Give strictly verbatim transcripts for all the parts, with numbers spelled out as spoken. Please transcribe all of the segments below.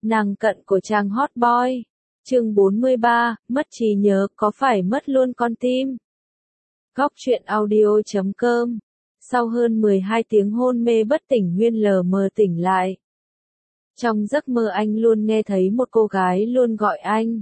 Nàng cận của chàng hot boy. Chương bốn mươi ba, mất trí nhớ có phải mất luôn con tim. Góc truyện audio chấm com. Sau hơn mười hai tiếng hôn mê bất tỉnh, Huyên lờ mờ tỉnh lại. Trong giấc mơ anh luôn nghe thấy một cô gái luôn gọi anh.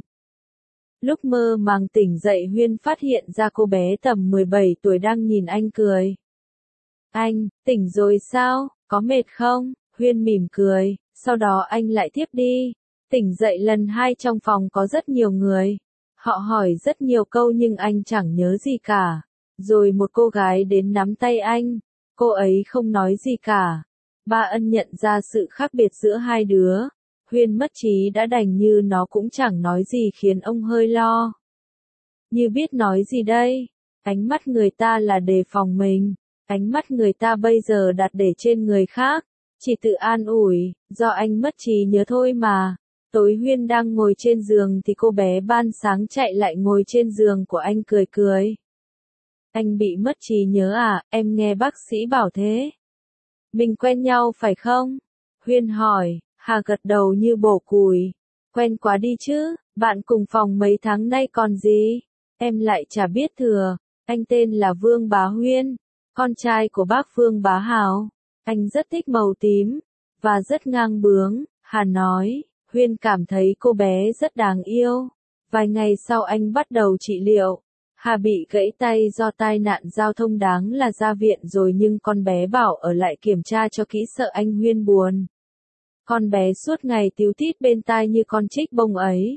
Lúc mơ màng tỉnh dậy, Huyên phát hiện ra cô bé tầm mười bảy tuổi đang nhìn anh cười. Anh, tỉnh rồi sao, có mệt không? Huyên mỉm cười, sau đó anh lại tiếp đi. Tỉnh dậy lần hai, trong phòng có rất nhiều người. Họ hỏi rất nhiều câu nhưng anh chẳng nhớ gì cả. Rồi một cô gái đến nắm tay anh. Cô ấy không nói gì cả. Ba Ân nhận ra sự khác biệt giữa hai đứa. Huyên mất trí đã đành như nó cũng chẳng nói gì, khiến ông hơi lo. Như biết nói gì đây? Ánh mắt người ta là đề phòng mình. Ánh mắt người ta bây giờ đặt để trên người khác. Chỉ tự an ủi, do anh mất trí nhớ thôi mà. Tối Huyên đang ngồi trên giường thì cô bé ban sáng chạy lại ngồi trên giường của anh cười cười. Anh bị mất trí nhớ à, em nghe bác sĩ bảo thế. Mình quen nhau phải không? Huyên hỏi, Hà gật đầu như bổ củi. Quen quá đi chứ, bạn cùng phòng mấy tháng nay còn gì? Em lại chả biết thừa. Anh tên là Vương Bá Huyên, con trai của bác Vương Bá Hào. Anh rất thích màu tím, và rất ngang bướng, Hà nói. Huyên cảm thấy cô bé rất đáng yêu. Vài ngày sau anh bắt đầu trị liệu. Hà bị gãy tay do tai nạn giao thông, đáng là ra viện rồi, nhưng con bé bảo ở lại kiểm tra cho kỹ, sợ anh Huyên buồn. Con bé suốt ngày tíu tít bên tai như con trích bông ấy.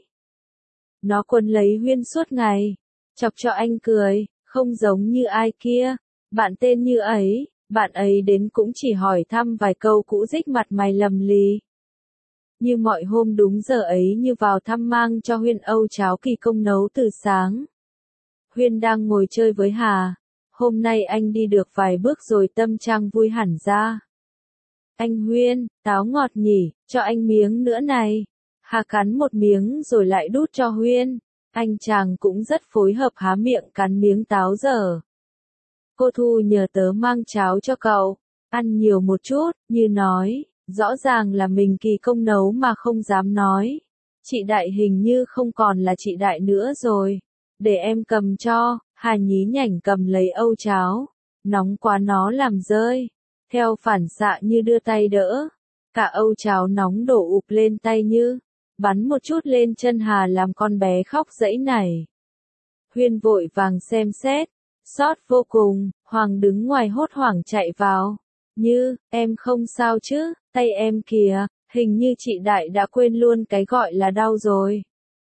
Nó quấn lấy Huyên suốt ngày, chọc cho anh cười, không giống như ai kia. Bạn tên như ấy, bạn ấy đến cũng chỉ hỏi thăm vài câu cũ rích, mặt mày lầm lì. Như mọi hôm đúng giờ ấy, như vào thăm, mang cho Huyên âu cháo kỳ công nấu từ sáng. Huyên đang ngồi chơi với Hà. Hôm nay anh đi được vài bước rồi tâm trạng vui hẳn ra. Anh Huyên, táo ngọt nhỉ, cho anh miếng nữa này. Hà cắn một miếng rồi lại đút cho Huyên. Anh chàng cũng rất phối hợp, há miệng cắn miếng táo dở. Cô Thu nhờ tớ mang cháo cho cậu. Ăn nhiều một chút, như nói. Rõ ràng là mình kỳ công nấu mà không dám nói. Chị Đại hình như không còn là chị Đại nữa rồi. Để em cầm cho. Hà nhí nhảnh cầm lấy âu cháo. Nóng quá nó làm rơi. Theo phản xạ như đưa tay đỡ. Cả âu cháo nóng đổ ụp lên tay, như bắn một chút lên chân Hà, làm con bé khóc dãy nảy. Huyên vội vàng xem xét. Xót vô cùng. Hoàng đứng ngoài hốt hoảng chạy vào. Như, em không sao chứ? Tay em kìa, hình như chị Đại đã quên luôn cái gọi là đau rồi.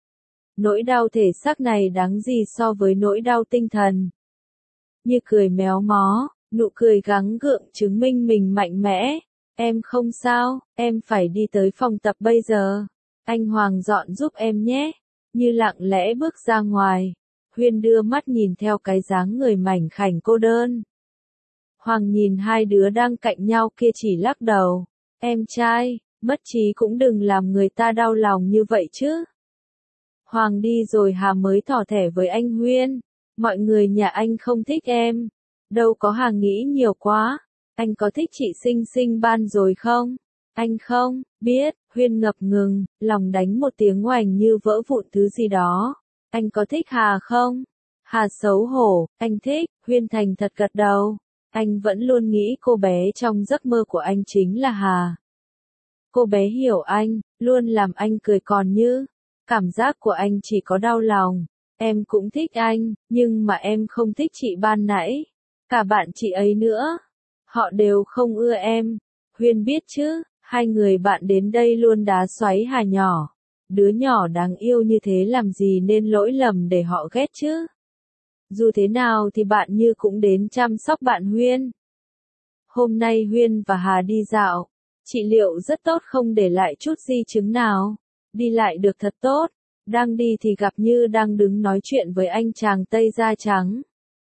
Nỗi đau thể xác này đáng gì so với nỗi đau tinh thần. Như cười méo mó, nụ cười gắng gượng chứng minh mình mạnh mẽ. Em không sao, em phải đi tới phòng tập bây giờ. Anh Hoàng dọn giúp em nhé. Như lặng lẽ bước ra ngoài. Huyên đưa mắt nhìn theo cái dáng người mảnh khảnh cô đơn. Hoàng nhìn hai đứa đang cạnh nhau kia chỉ lắc đầu. Em trai, mất trí cũng đừng làm người ta đau lòng như vậy chứ. Hoàng đi rồi Hà mới thỏ thẻ với anh Huyên. Mọi người nhà anh không thích em. Đâu có, Hà nghĩ nhiều quá. Anh có thích chị Sinh Sinh Ban rồi không? Anh không biết. Huyên ngập ngừng, lòng đánh một tiếng oành như vỡ vụn thứ gì đó. Anh có thích Hà không? Hà xấu hổ, anh thích. Huyên thành thật gật đầu. Anh vẫn luôn nghĩ cô bé trong giấc mơ của anh chính là Hà. Cô bé hiểu anh, luôn làm anh cười, còn như cảm giác của anh chỉ có đau lòng. Em cũng thích anh, nhưng mà em không thích chị ban nãy. Cả bạn chị ấy nữa. Họ đều không ưa em. Huyên biết chứ, hai người bạn đến đây luôn đá xoáy Hà nhỏ. Đứa nhỏ đáng yêu như thế làm gì nên lỗi lầm để họ ghét chứ. Dù thế nào thì bạn Như cũng đến chăm sóc bạn Huyên. Hôm nay Huyên và Hà đi dạo. Trị liệu rất tốt, không để lại chút di chứng nào. Đi lại được thật tốt. Đang đi thì gặp Như đang đứng nói chuyện với anh chàng Tây da trắng.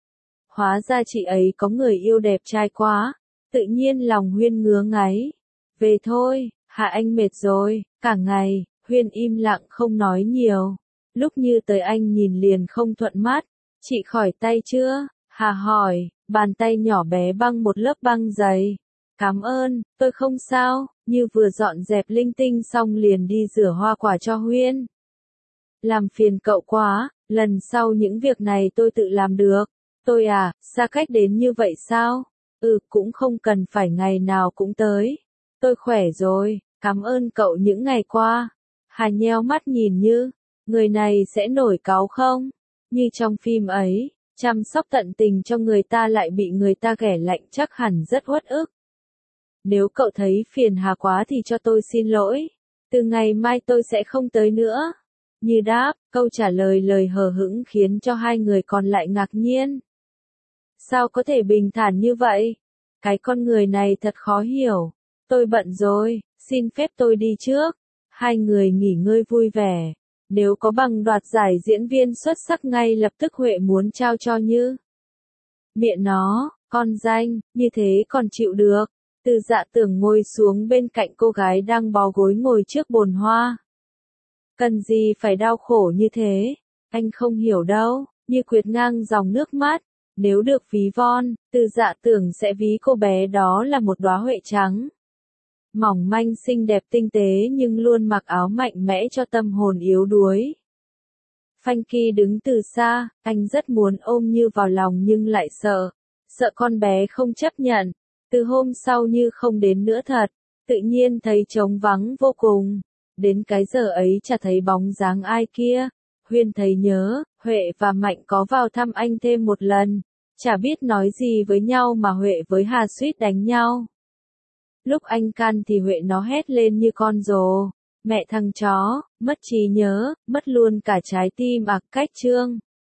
Hóa ra chị ấy có người yêu đẹp trai quá. Tự nhiên lòng Huyên ngứa ngáy. Về thôi, Hà anh mệt rồi. Cả ngày, Huyên im lặng không nói nhiều. Lúc Như tới anh nhìn liền không thuận mắt. Chị khỏi tay chưa? Hà hỏi, bàn tay nhỏ bé băng một lớp băng dày. Cảm ơn, tôi không sao, Như vừa dọn dẹp linh tinh xong liền đi rửa hoa quả cho Huyên. Làm phiền cậu quá, lần sau những việc này tôi tự làm được. Tôi à, xa cách đến như vậy sao? Ừ, cũng không cần phải ngày nào cũng tới. Tôi khỏe rồi, cảm ơn cậu những ngày qua. Hà nheo mắt nhìn Như, người này sẽ nổi cáu không? Như trong phim ấy, chăm sóc tận tình cho người ta lại bị người ta ghẻ lạnh chắc hẳn rất uất ức. Nếu cậu thấy phiền Hà quá thì cho tôi xin lỗi. Từ ngày mai tôi sẽ không tới nữa. Như đáp, câu trả lời lời hờ hững khiến cho hai người còn lại ngạc nhiên. Sao có thể bình thản như vậy? Cái con người này thật khó hiểu. Tôi bận rồi, xin phép tôi đi trước. Hai người nghỉ ngơi vui vẻ. Nếu có bằng đoạt giải diễn viên xuất sắc ngay lập tức Huệ muốn trao cho Như. Miệng nó, con danh, như thế còn chịu được. Từ Dạ Tưởng ngồi xuống bên cạnh cô gái đang bó gối ngồi trước bồn hoa. Cần gì phải đau khổ như thế? Anh không hiểu đâu. Như quệt ngang dòng nước mắt. Nếu được ví von, Từ Dạ Tưởng sẽ ví cô bé đó là một đóa huệ trắng. Mỏng manh xinh đẹp tinh tế nhưng luôn mặc áo mạnh mẽ cho tâm hồn yếu đuối. Phanh Kỳ đứng từ xa, anh rất muốn ôm Như vào lòng nhưng lại sợ. Sợ con bé không chấp nhận. Từ hôm sau Như không đến nữa thật. Tự nhiên thấy trống vắng vô cùng. Đến cái giờ ấy chả thấy bóng dáng ai kia. Huyên thấy nhớ, Huệ và Mạnh có vào thăm anh thêm một lần. Chả biết nói gì với nhau mà Huệ với Hà suýt đánh nhau. Lúc anh can thì Huệ nó hét lên như con rồ. Mẹ thằng chó, mất trí nhớ, mất luôn cả trái tim ạc cách trương.